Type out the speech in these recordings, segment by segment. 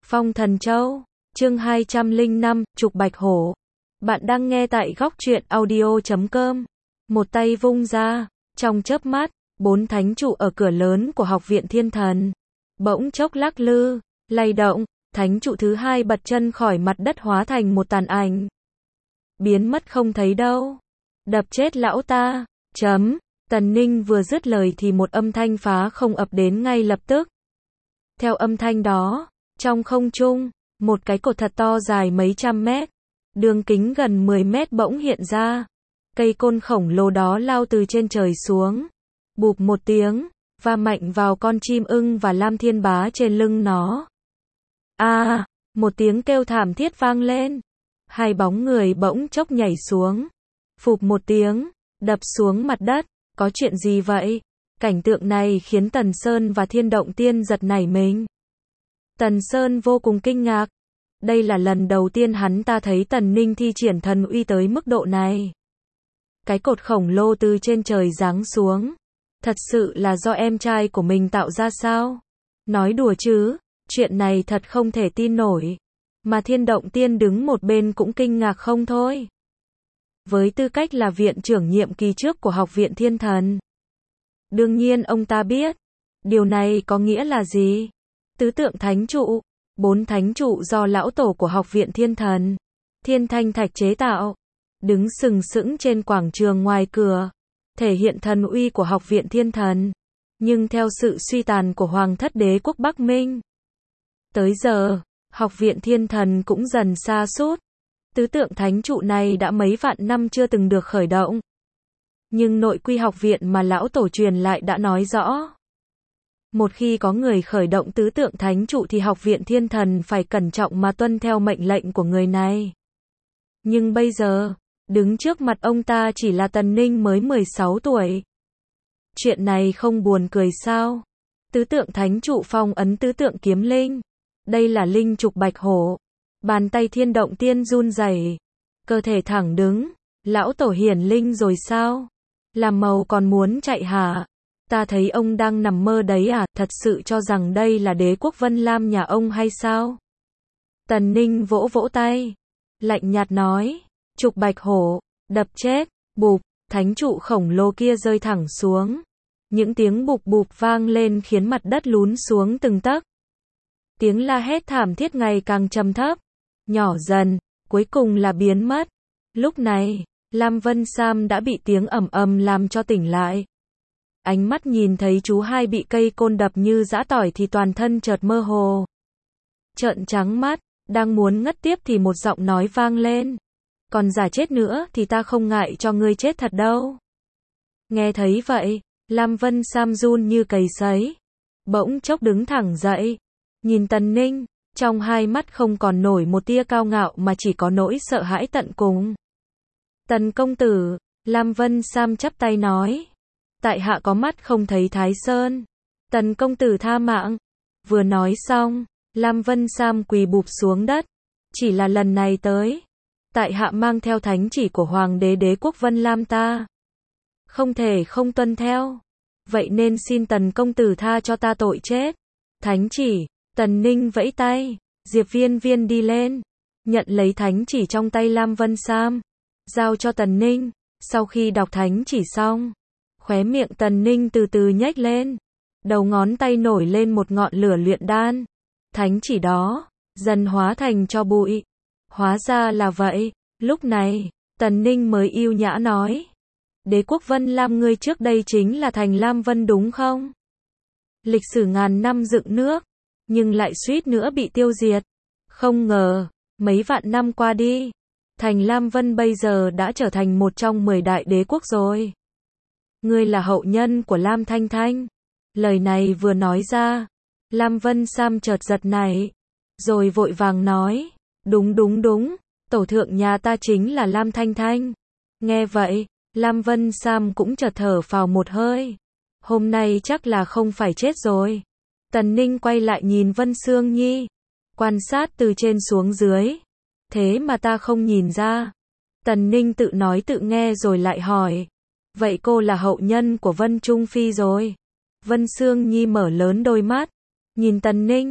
Phong Thần Châu, chương 205, Trục Bạch Hổ. Bạn đang nghe tại góc truyện audio.com. Một tay vung ra, trong chớp mắt, 4 thánh trụ ở cửa lớn của Học viện Thiên Thần bỗng chốc lắc lư, lay động, thánh trụ thứ 2 bật chân khỏi mặt đất hóa thành một tàn ảnh. Biến mất không thấy đâu. Đập chết lão ta. Tần Ninh vừa dứt lời thì một âm thanh phá không ập đến ngay lập tức. Theo âm thanh đó, trong không trung, một cái cột thật to dài mấy trăm mét, đường kính gần 10 mét bỗng hiện ra. Cây côn khổng lồ đó lao từ trên trời xuống. Bụp một tiếng, va mạnh vào con chim ưng và Lam Thiên Bá trên lưng nó. Một tiếng kêu thảm thiết vang lên. Hai bóng người bỗng chốc nhảy xuống. Phụp một tiếng, đập xuống mặt đất. Có chuyện gì vậy? Cảnh tượng này khiến Tần Sơn và Thiên Động Tiên giật nảy mình. Tần Sơn vô cùng kinh ngạc. Đây là lần đầu tiên hắn ta thấy Tần Ninh thi triển thần uy tới mức độ này. Cái cột khổng lồ từ trên trời giáng xuống. Thật sự là do em trai của mình tạo ra sao? Nói đùa chứ, chuyện này thật không thể tin nổi. Mà Thiên Động Tiên đứng một bên cũng kinh ngạc không thôi. Với tư cách là viện trưởng nhiệm kỳ trước của Học viện Thiên Thần, đương nhiên ông ta biết, điều này có nghĩa là gì? Tứ tượng thánh trụ, 4 thánh trụ do lão tổ của Học viện Thiên Thần, Thiên Thanh Thạch chế tạo, đứng sừng sững trên quảng trường ngoài cửa, thể hiện thần uy của Học viện Thiên Thần. Nhưng theo sự suy tàn của Hoàng thất đế quốc Bắc Minh, tới giờ, Học viện Thiên Thần cũng dần sa sút. Tứ tượng thánh trụ này đã mấy vạn năm chưa từng được khởi động. Nhưng nội quy học viện mà lão tổ truyền lại đã nói rõ. Một khi có người khởi động tứ tượng thánh trụ thì Học viện Thiên Thần phải cẩn trọng mà tuân theo mệnh lệnh của người này. Nhưng bây giờ, đứng trước mặt ông ta chỉ là Tần Ninh mới 16 tuổi. Chuyện này không buồn cười sao? Tứ tượng thánh trụ phong ấn tứ tượng kiếm linh. Đây là linh trục bạch hổ. Bàn tay Thiên Động Tiên run rẩy, cơ thể thẳng đứng. Lão tổ hiển linh rồi sao? Làm màu còn muốn chạy hả? Ta thấy ông đang nằm mơ đấy à? Thật sự cho rằng đây là đế quốc Vân Lam nhà ông hay sao? Tần Ninh vỗ vỗ tay, lạnh nhạt nói, trục bạch hổ, đập chết. Bụp, thánh trụ khổng lồ kia rơi thẳng xuống. Những tiếng bụp bụp vang lên khiến mặt đất lún xuống từng tấc. Tiếng la hét thảm thiết ngày càng trầm thấp, nhỏ dần, cuối cùng là biến mất. Lúc này, Lam Vân Sam đã bị tiếng ầm ầm làm cho tỉnh lại. Ánh mắt nhìn thấy chú hai bị cây côn đập như giã tỏi thì toàn thân chợt mơ hồ. Trợn trắng mắt, đang muốn ngất tiếp thì một giọng nói vang lên. Còn giả chết nữa thì ta không ngại cho ngươi chết thật đâu. Nghe thấy vậy, Lam Vân Sam run như cầy sấy. Bỗng chốc đứng thẳng dậy. Nhìn Tần Ninh, trong hai mắt không còn nổi một tia cao ngạo mà chỉ có nỗi sợ hãi tận cùng. Tần công tử, Lam Vân Sam chắp tay nói. Tại hạ có mắt không thấy Thái Sơn. Tần công tử tha mạng. Vừa nói xong, Lam Vân Sam quỳ bụp xuống đất. Chỉ là lần này tới, tại hạ mang theo thánh chỉ của Hoàng đế đế quốc Vân Lam ta. Không thể không tuân theo. Vậy nên xin Tần công tử tha cho ta tội chết. Thánh chỉ. Tần Ninh vẫy tay, Diệp Viên Viên đi lên, nhận lấy thánh chỉ trong tay Lam Vân Sam, giao cho Tần Ninh. Sau khi đọc thánh chỉ xong, khóe miệng Tần Ninh từ từ nhếch lên, đầu ngón tay nổi lên một ngọn lửa luyện đan. Thánh chỉ đó dần hóa thành tro bụi. Hóa ra là vậy. Lúc này, Tần Ninh mới yêu nhã nói, đế quốc Vân Lam ngươi trước đây chính là thành Lam Vân đúng không? Lịch sử ngàn năm dựng nước, nhưng lại suýt nữa bị tiêu diệt. Không ngờ, mấy vạn năm qua đi, thành Lam Vân bây giờ đã trở thành một trong 10 đại đế quốc rồi. Ngươi là hậu nhân của Lam Thanh Thanh. Lời này vừa nói ra, Lam Vân Sam chợt giật nảy, rồi vội vàng nói, đúng, tổ thượng nhà ta chính là Lam Thanh Thanh. Nghe vậy, Lam Vân Sam cũng chợt thở phào một hơi. Hôm nay chắc là không phải chết rồi. Tần Ninh quay lại nhìn Vân Sương Nhi, quan sát từ trên xuống dưới. Thế mà ta không nhìn ra. Tần Ninh tự nói tự nghe rồi lại hỏi. Vậy cô là hậu nhân của Vân Trung Phi rồi? Vân Sương Nhi mở lớn đôi mắt, nhìn Tần Ninh,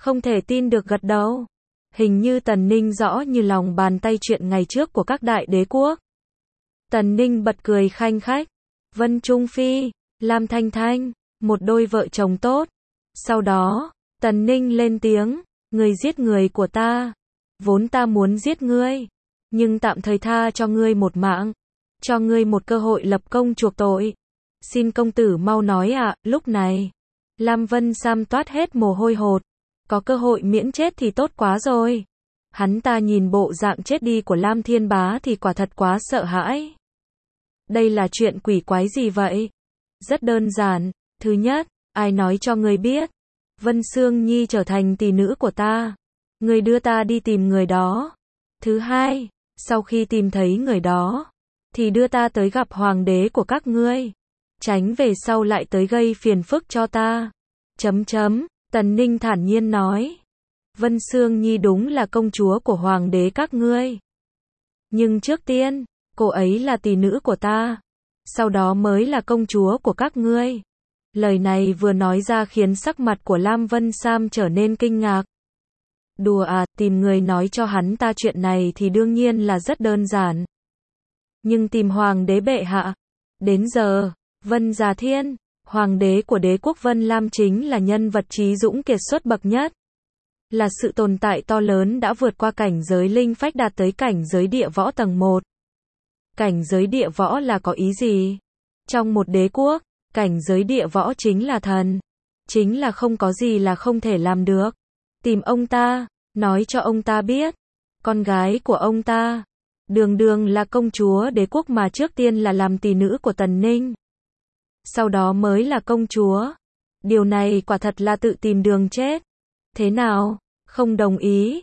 không thể tin được gật đầu. Hình như Tần Ninh rõ như lòng bàn tay chuyện ngày trước của các đại đế quốc. Tần Ninh bật cười khanh khách. Vân Trung Phi, Lam Thanh Thanh, một đôi vợ chồng tốt. Sau đó, Tần Ninh lên tiếng, người giết người của ta. Vốn ta muốn giết ngươi, nhưng tạm thời tha cho ngươi một mạng, cho ngươi một cơ hội lập công chuộc tội. Xin công tử mau nói ạ. Lúc này, Lam Vân Sam toát hết mồ hôi hột. Có cơ hội miễn chết thì tốt quá rồi. Hắn ta nhìn bộ dạng chết đi của Lam Thiên Bá thì quả thật quá sợ hãi. Đây là chuyện quỷ quái gì vậy? Rất đơn giản. Thứ nhất, ai nói cho ngươi biết Vân Sương Nhi trở thành tỷ nữ của ta? Ngươi đưa ta đi tìm người đó. Thứ hai, sau khi tìm thấy người đó, thì đưa ta tới gặp hoàng đế của các ngươi. Tránh về sau lại tới gây phiền phức cho ta. Tần Ninh thản nhiên nói. Vân Sương Nhi đúng là công chúa của hoàng đế các ngươi. Nhưng trước tiên, cô ấy là tỷ nữ của ta. Sau đó mới là công chúa của các ngươi. Lời này vừa nói ra khiến sắc mặt của Lam Vân Sam trở nên kinh ngạc. Đùa à, tìm người nói cho hắn ta chuyện này thì đương nhiên là rất đơn giản. Nhưng tìm hoàng đế bệ hạ. Đến giờ, Vân Gia Thiên, hoàng đế của đế quốc Vân Lam chính là nhân vật trí dũng kiệt xuất bậc nhất. Là sự tồn tại to lớn đã vượt qua cảnh giới linh phách đạt tới cảnh giới địa võ tầng 1. Cảnh giới địa võ là có ý gì? Trong một đế quốc, cảnh giới địa võ chính là thần. Chính là không có gì là không thể làm được. Tìm ông ta, nói cho ông ta biết. Con gái của ông ta, đường đường là công chúa đế quốc mà trước tiên là làm tỷ nữ của Tần Ninh. Sau đó mới là công chúa. Điều này quả thật là tự tìm đường chết. Thế nào? Không đồng ý?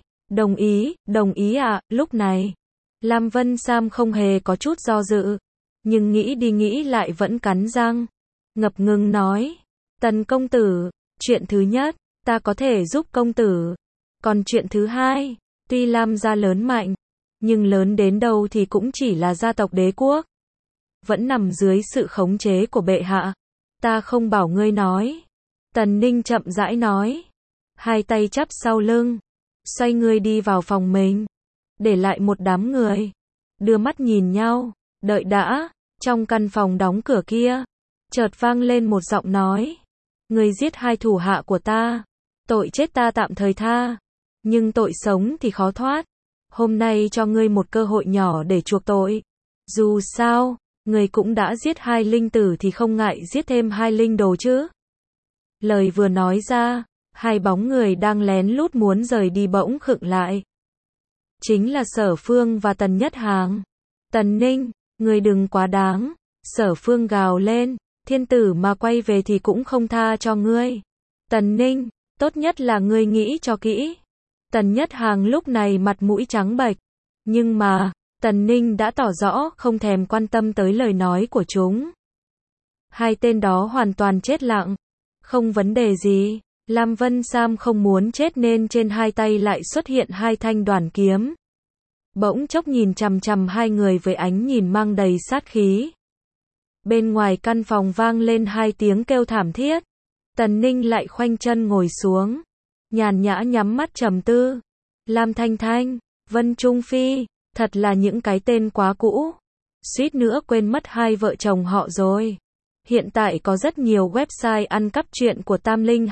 Đồng ý ạ. Lúc này, Lam Vân Sam không hề có chút do dự. Nhưng nghĩ đi nghĩ lại vẫn cắn răng. Ngập ngừng nói. Tần công tử, chuyện thứ nhất, ta có thể giúp công tử. Còn chuyện thứ hai, tuy Lam gia lớn mạnh, nhưng lớn đến đâu thì cũng chỉ là gia tộc đế quốc. Vẫn nằm dưới sự khống chế của bệ hạ. Ta không bảo ngươi nói. Tần Ninh chậm rãi nói. Hai tay chắp sau lưng. Xoay người đi vào phòng mình. Để lại một đám người. Đưa mắt nhìn nhau. Đợi đã. Trong căn phòng đóng cửa kia, chợt vang lên một giọng nói. Ngươi giết hai thủ hạ của ta. Tội chết ta tạm thời tha. Nhưng tội sống thì khó thoát. Hôm nay cho ngươi một cơ hội nhỏ để chuộc tội. Dù sao, ngươi cũng đã giết hai linh tử thì không ngại giết thêm hai linh đồ chứ. Lời vừa nói ra, hai bóng người đang lén lút muốn rời đi bỗng khựng lại. Chính là Sở Phương và Tần Nhất Hàng. Tần Ninh, ngươi đừng quá đáng. Sở Phương gào lên, thiên tử mà quay về thì cũng không tha cho ngươi. Tần Ninh, tốt nhất là ngươi nghĩ cho kỹ. Tần Nhất Hàng lúc này mặt mũi trắng bệch. Nhưng mà, Tần Ninh đã tỏ rõ không thèm quan tâm tới lời nói của chúng. Hai tên đó hoàn toàn chết lặng. Không vấn đề gì. Lam Vân Sam không muốn chết nên trên hai tay lại xuất hiện hai thanh đoản kiếm. Bỗng chốc nhìn chằm chằm hai người với ánh nhìn mang đầy sát khí. Bên ngoài căn phòng vang lên hai tiếng kêu thảm thiết. Tần Ninh lại khoanh chân ngồi xuống. Nhàn nhã nhắm mắt trầm tư. Lam Thanh Thanh, Vân Trung Phi, thật là những cái tên quá cũ. Suýt nữa quên mất hai vợ chồng họ rồi. Hiện tại có rất nhiều website ăn cắp truyện của Tam Linh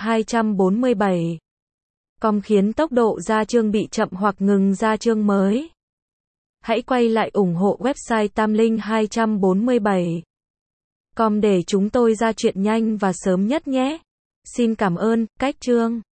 247. Com khiến tốc độ ra chương bị chậm hoặc ngừng ra chương mới. Hãy quay lại ủng hộ website Tam Linh 247. Com để chúng tôi ra chuyện nhanh và sớm nhất nhé. Xin cảm ơn. Cách chương